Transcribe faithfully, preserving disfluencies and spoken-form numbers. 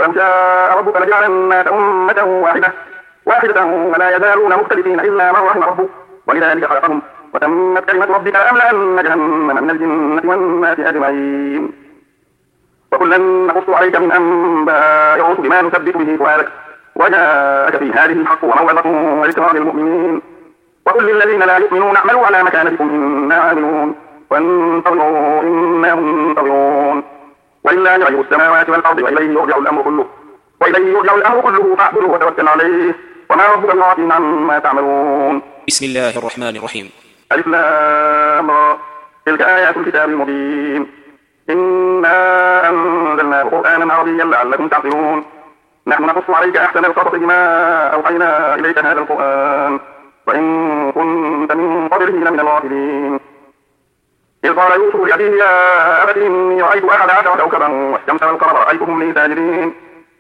ولو شاء ربك لجعل الناس أمة واحدة واحدة ولا يزالون مختلفين إلا من رحم ربك ولذلك خلقهم وتمت كلمة ربك لأملأن جهنم من الجنة والناس أجمعين. وكلا نقص عليك من أنباء الرسل ما نثبت به فؤادك وجاءك في هذه الحق وموعظة وذكرى للمؤمنين. وقل للذين لا يؤمنون اعملوا على مكانتكم إنا عاملون وانتظروا إنا منتظرون. ولله غيب السماوات والأرض وإليه يرجع الأمر كله وإليه يرجع الأمر كله فاعبده وتوكل عليه وما ربك بغافل عما تعملون. بسم الله الرحمن الرحيم. ألف لام را تلك آيات الكتاب المبين إنا أنزلناه قرآنا عربيا لعلكم تعقلون. نحن نقص عليك أحسن القصص بما أوحينا إليك هذا القرآن وإن كنت من قبله لمن الغافلين. إذ قال يوسف لأبيه يا أبت إني رأيت أحد عشر كوكبا والشمس والقمر رأيتهم لي ساجدين